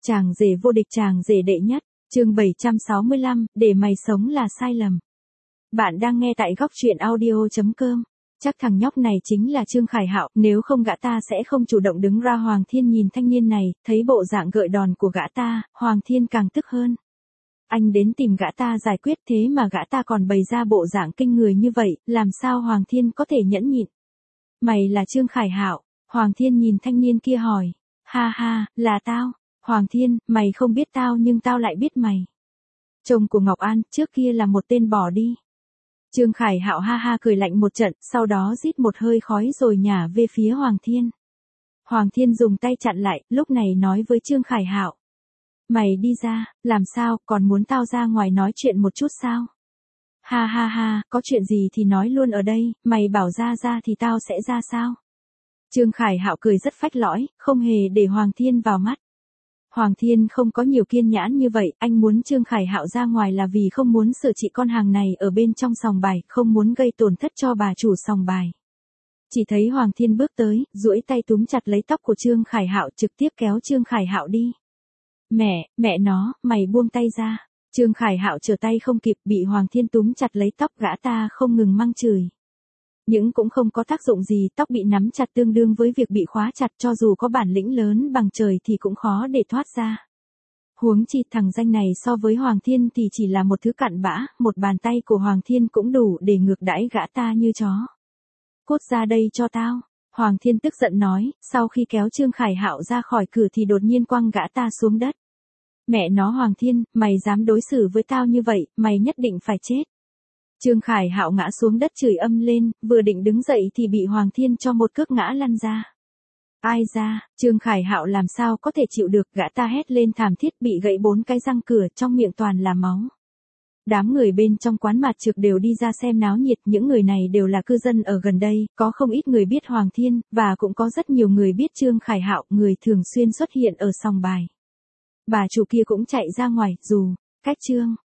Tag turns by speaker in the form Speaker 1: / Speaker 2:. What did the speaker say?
Speaker 1: Chàng rể vô địch, chàng rể đệ nhất, chương 765, để mày sống là sai lầm. Bạn đang nghe tại góc truyện audio.com. Chắc thằng nhóc này chính là Trương Khải Hạo, nếu không gã ta sẽ không chủ động đứng ra. Hoàng Thiên nhìn thanh niên này, thấy bộ dạng gợi đòn của gã ta, Hoàng Thiên càng tức hơn. Anh đến tìm gã ta giải quyết, thế mà gã ta còn bày ra bộ dạng kinh người như vậy, làm sao Hoàng Thiên có thể nhẫn nhịn? Mày là Trương Khải Hạo? Hoàng Thiên nhìn thanh niên kia hỏi. Ha ha, là tao. Hoàng Thiên, mày không biết tao nhưng tao lại biết mày. Chồng của Ngọc An, trước kia là một tên bỏ đi. Trương Khải Hạo ha ha cười lạnh một trận, sau đó rít một hơi khói rồi nhả về phía Hoàng Thiên. Hoàng Thiên dùng tay chặn lại, lúc này nói với Trương Khải Hạo. Mày đi ra, làm sao, còn muốn tao ra ngoài nói chuyện một chút sao? Ha ha ha, có chuyện gì thì nói luôn ở đây, mày bảo ra thì tao sẽ ra sao? Trương Khải Hạo cười rất phách lõi, không hề để Hoàng Thiên vào mắt. Hoàng Thiên không có nhiều kiên nhẫn như vậy, anh muốn Trương Khải Hạo ra ngoài là vì không muốn xử trị con hàng này ở bên trong sòng bài, không muốn gây tổn thất cho bà chủ sòng bài. Chỉ thấy Hoàng Thiên bước tới, duỗi tay túm chặt lấy tóc của Trương Khải Hạo, trực tiếp kéo Trương Khải Hạo đi. Mẹ nó, mày buông tay ra. Trương Khải Hạo trở tay không kịp, bị Hoàng Thiên túm chặt lấy tóc, gã ta không ngừng mắng chửi. Nhưng cũng không có tác dụng gì, tóc bị nắm chặt tương đương với việc bị khóa chặt, cho dù có bản lĩnh lớn bằng trời thì cũng khó để thoát ra. Huống chi thằng danh này so với Hoàng Thiên thì chỉ là một thứ cặn bã, một bàn tay của Hoàng Thiên cũng đủ để ngược đãi gã ta như chó. Cút ra đây cho tao. Hoàng Thiên tức giận nói, sau khi kéo Trương Khải Hạo ra khỏi cửa thì đột nhiên quăng gã ta xuống đất. Mẹ nó Hoàng Thiên, mày dám đối xử với tao như vậy, mày nhất định phải chết. Trương Khải Hạo ngã xuống đất chửi ầm lên, vừa định đứng dậy thì bị Hoàng Thiên cho một cước ngã lăn ra. Ai ra, Trương Khải Hạo làm sao có thể chịu được, gã ta hét lên thảm thiết, bị gãy 4 cái răng cửa, trong miệng toàn là máu. Đám người bên trong quán mặt trực đều đi ra xem náo nhiệt, những người này đều là cư dân ở gần đây, có không ít người biết Hoàng Thiên, và cũng có rất nhiều người biết Trương Khải Hạo, người thường xuyên xuất hiện ở sòng bài. Bà chủ kia cũng chạy ra ngoài, dù cách Trương